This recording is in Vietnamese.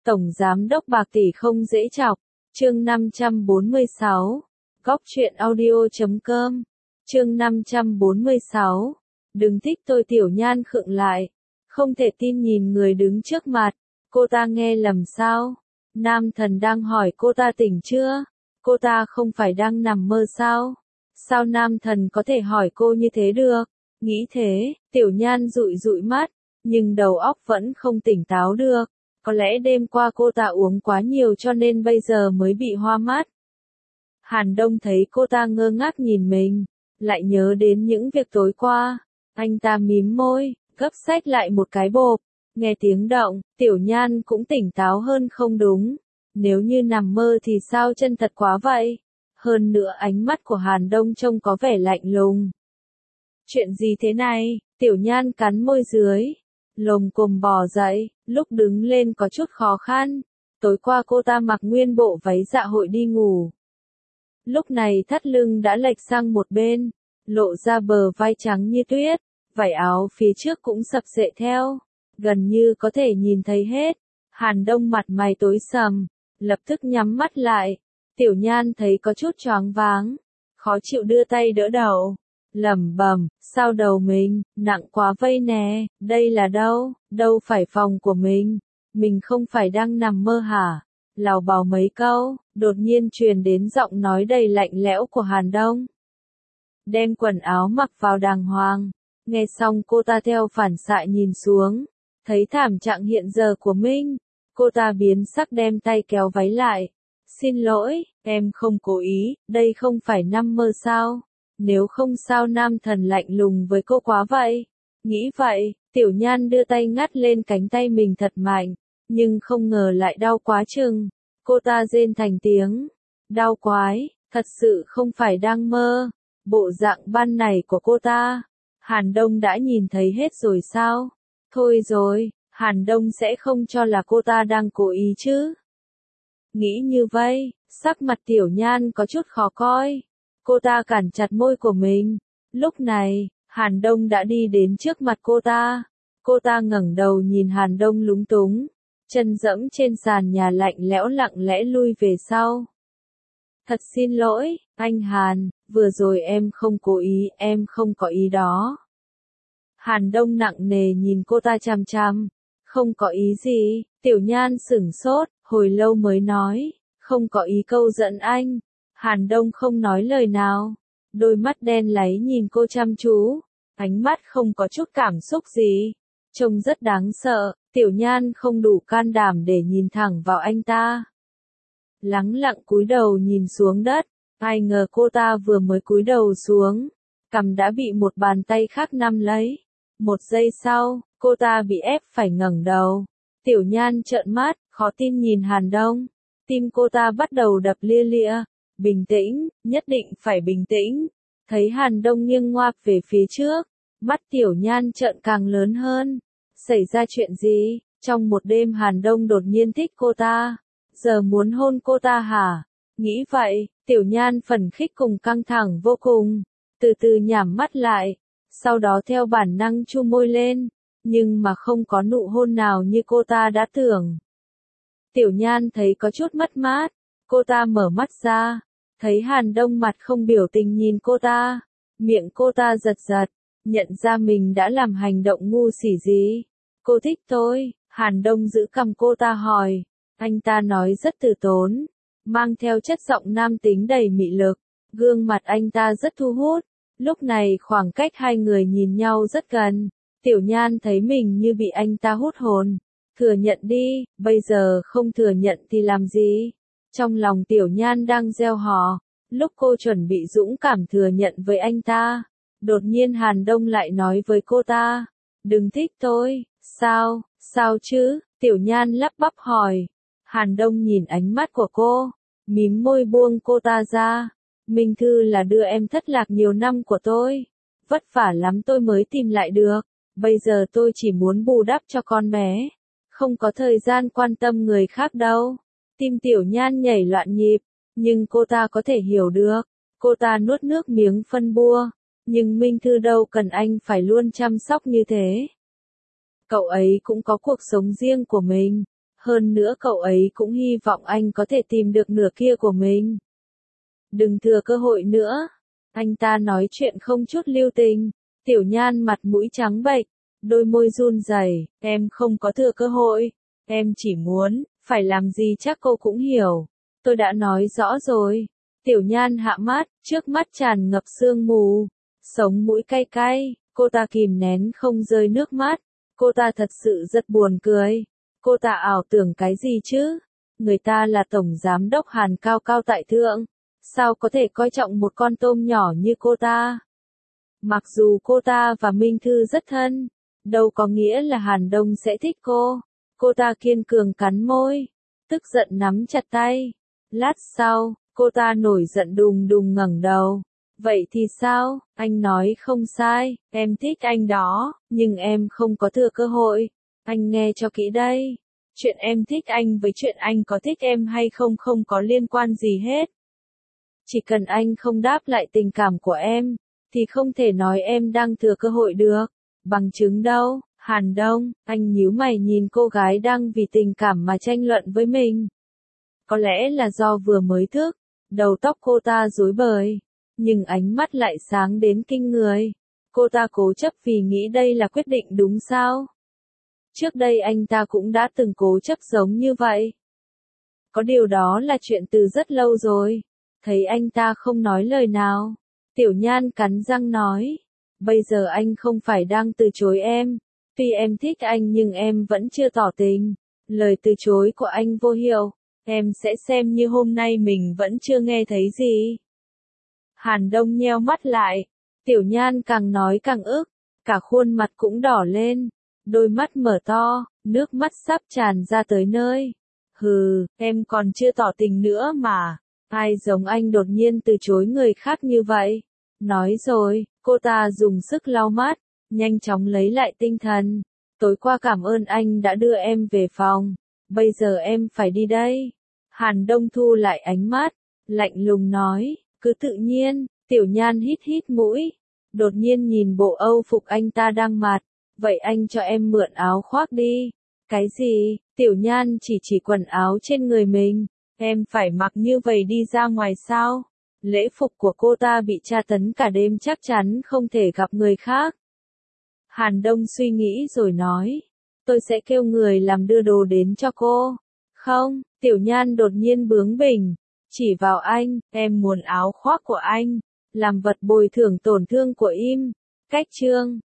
Tổng Giám đốc bạc tỷ không dễ chọc. Chương 546. Góc truyện audio.com. Chương 546. Đừng thích tôi. Tiểu Nhan khựng lại. Không thể tin nhìn người đứng trước mặt. Cô ta nghe lầm sao? Nam Thần đang hỏi cô ta tỉnh chưa? Cô ta không phải đang nằm mơ sao? Sao Nam Thần có thể hỏi cô như thế được? Nghĩ thế, Tiểu Nhan dụi dụi mắt, nhưng đầu óc vẫn không tỉnh táo được. Có lẽ đêm qua cô ta uống quá nhiều cho nên bây giờ mới bị hoa mắt. Hàn Đông thấy cô ta ngơ ngác nhìn mình, lại nhớ đến những việc tối qua. Anh ta mím môi, gấp xách lại một cái bộp. Nghe tiếng động, Tiểu Nhan cũng tỉnh táo hơn. Không đúng, nếu như nằm mơ thì sao chân thật quá vậy? Hơn nữa ánh mắt của Hàn Đông trông có vẻ lạnh lùng. Chuyện gì thế này? Tiểu Nhan cắn môi dưới, lồm cồm bò dậy, lúc đứng lên có chút khó khăn. Tối qua cô ta mặc nguyên bộ váy dạ hội đi ngủ. Lúc này thắt lưng đã lệch sang một bên, lộ ra bờ vai trắng như tuyết, vải áo phía trước cũng sập xệ theo, gần như có thể nhìn thấy hết. Hàn Đông mặt mày tối sầm, lập tức nhắm mắt lại. Tiểu Nhan thấy có chút choáng váng, khó chịu đưa tay đỡ đầu, lẩm bẩm, sao đầu mình nặng quá vây nè, đây là đâu? Đâu phải phòng của mình không phải đang nằm mơ hả? Lào bào mấy câu, đột nhiên truyền đến giọng nói đầy lạnh lẽo của Hàn Đông. Đem quần áo mặc vào đàng hoàng. Nghe xong cô ta theo phản xạ nhìn xuống, thấy thảm trạng hiện giờ của mình. Cô ta biến sắc đem tay kéo váy lại. Xin lỗi, em không cố ý, đây không phải nằm mơ sao? Nếu không sao Nam Thần lạnh lùng với cô quá vậy? Nghĩ vậy, Tiểu Nhan đưa tay ngắt lên cánh tay mình thật mạnh, nhưng không ngờ lại đau quá chừng. Cô ta rên thành tiếng. Đau quái, thật sự không phải đang mơ. Bộ dạng ban này của cô ta, Hàn Đông đã nhìn thấy hết rồi sao? Thôi rồi, Hàn Đông sẽ không cho là cô ta đang cố ý chứ? Nghĩ như vậy, sắc mặt Tiểu Nhan có chút khó coi. Cô ta cản chặt môi của mình. Lúc này, Hàn Đông đã đi đến trước mặt cô ta. Cô ta ngẩng đầu nhìn Hàn Đông lúng túng, chân dẫm trên sàn nhà lạnh lẽo lặng lẽ lui về sau. Thật xin lỗi, anh Hàn, vừa rồi em không cố ý, em không có ý đó. Hàn Đông nặng nề nhìn cô ta chằm chằm. Không có ý gì? Tiểu Nhan sửng sốt, hồi lâu mới nói, không có ý câu giận anh. Hàn Đông không nói lời nào, đôi mắt đen láy nhìn cô chăm chú, ánh mắt không có chút cảm xúc gì, trông rất đáng sợ. Tiểu Nhan không đủ can đảm để nhìn thẳng vào anh ta. Lắng lặng cúi đầu nhìn xuống đất, ai ngờ cô ta vừa mới cúi đầu xuống, cằm đã bị một bàn tay khác nắm lấy. Một giây sau, cô ta bị ép phải ngẩng đầu. Tiểu Nhan trợn mắt, khó tin nhìn Hàn Đông. Tim cô ta bắt đầu đập lia lịa. Bình tĩnh, nhất định phải bình tĩnh. Thấy Hàn Đông nghiêng ngoạp về phía trước, mắt Tiểu Nhan trợn càng lớn hơn. Xảy ra chuyện gì? Trong một đêm Hàn Đông đột nhiên thích cô ta, giờ muốn hôn cô ta hả? Nghĩ vậy, Tiểu Nhan phấn khích cùng căng thẳng vô cùng, từ từ nhắm mắt lại, sau đó theo bản năng chu môi lên, nhưng mà không có nụ hôn nào như cô ta đã tưởng. Tiểu Nhan thấy có chút mất mát, cô ta mở mắt ra, thấy Hàn Đông mặt không biểu tình nhìn cô ta, miệng cô ta giật giật, nhận ra mình đã làm hành động ngu xuẩn gì. Cô thích tôi? Hàn Đông giữ cằm cô ta hỏi. Anh ta nói rất từ tốn, mang theo chất giọng nam tính đầy mị lực, gương mặt anh ta rất thu hút. Lúc này khoảng cách hai người nhìn nhau rất gần, Tiểu Nhan thấy mình như bị anh ta hút hồn. Thừa nhận đi, bây giờ không thừa nhận thì làm gì? Trong lòng Tiểu Nhan đang gieo hò, lúc cô chuẩn bị dũng cảm thừa nhận với anh ta, đột nhiên Hàn Đông lại nói với cô ta, đừng thích tôi. Sao, sao chứ? Tiểu Nhan lắp bắp hỏi. Hàn Đông nhìn ánh mắt của cô, mím môi buông cô ta ra. Minh Thư là đưa em thất lạc nhiều năm của tôi, vất vả lắm tôi mới tìm lại được, bây giờ tôi chỉ muốn bù đắp cho con bé, không có thời gian quan tâm người khác đâu. Tim Tiểu Nhan nhảy loạn nhịp, nhưng cô ta có thể hiểu được. Cô ta nuốt nước miếng phân bua, nhưng Minh Thư đâu cần anh phải luôn chăm sóc như thế. Cậu ấy cũng có cuộc sống riêng của mình, Hơn nữa cậu ấy cũng hy vọng anh có thể tìm được nửa kia của mình. Đừng thừa cơ hội nữa. Anh ta nói chuyện không chút lưu tình. Tiểu Nhan mặt mũi trắng bệch, đôi môi run rẩy, em không có thừa cơ hội. Em chỉ muốn, phải làm gì chắc cô cũng hiểu. Tôi đã nói rõ rồi. Tiểu Nhan hạ mắt, trước mắt tràn ngập sương mù. Sống mũi cay cay, cô ta kìm nén không rơi nước mắt. Cô ta thật sự rất buồn cười. Cô ta ảo tưởng cái gì chứ? Người ta là tổng giám đốc Hàn cao cao tại thượng. Sao có thể coi trọng một con tôm nhỏ như cô ta? Mặc dù cô ta và Minh Thư rất thân, đâu có nghĩa là Hàn Đông sẽ thích cô. Cô ta kiên cường cắn môi, tức giận nắm chặt tay. Lát sau, cô ta nổi giận đùng đùng ngẩng đầu. Vậy thì sao? Anh nói không sai, em thích anh đó, nhưng em không có thừa cơ hội. Anh nghe cho kỹ đây. Chuyện em thích anh với chuyện anh có thích em hay không không có liên quan gì hết. Chỉ cần anh không đáp lại tình cảm của em, thì không thể nói em đang thừa cơ hội được. Bằng chứng đâu? Hàn Đông, anh nhíu mày nhìn cô gái đang vì tình cảm mà tranh luận với mình. Có lẽ là do vừa mới thức, đầu tóc cô ta rối bời, nhưng ánh mắt lại sáng đến kinh người. Cô ta cố chấp vì nghĩ đây là quyết định đúng sao? Trước đây anh ta cũng đã từng cố chấp giống như vậy. Có điều đó là chuyện từ rất lâu rồi. Thấy anh ta không nói lời nào, Tiểu Nhan cắn răng nói. Bây giờ anh không phải đang từ chối em. Tuy em thích anh nhưng em vẫn chưa tỏ tình. Lời từ chối của anh vô hiệu. Em sẽ xem như hôm nay mình vẫn chưa nghe thấy gì. Hàn Đông nheo mắt lại. Tiểu Nhan càng nói càng ức. Cả khuôn mặt cũng đỏ lên. Đôi mắt mở to, nước mắt sắp tràn ra tới nơi. Hừ, em còn chưa tỏ tình nữa mà. Ai giống anh đột nhiên từ chối người khác như vậy? Nói rồi, cô ta dùng sức lau mắt, nhanh chóng lấy lại tinh thần. Tối qua cảm ơn anh đã đưa em về phòng. Bây giờ em phải đi đây. Hàn Đông thu lại ánh mắt, lạnh lùng nói, cứ tự nhiên. Tiểu Nhan hít hít mũi, đột nhiên nhìn bộ Âu phục anh ta đang mặc. Vậy anh cho em mượn áo khoác đi. Cái gì? Tiểu Nhan chỉ quần áo trên người mình. Em phải mặc như vậy đi ra ngoài sao? Lễ phục của cô ta bị tra tấn cả đêm chắc chắn không thể gặp người khác. Hàn Đông suy nghĩ rồi nói. Tôi sẽ kêu người làm đưa đồ đến cho cô. Không, Tiểu Nhan đột nhiên bướng bỉnh. Chỉ vào anh, em muốn áo khoác của anh. Làm vật bồi thường tổn thương của im. Cách chương.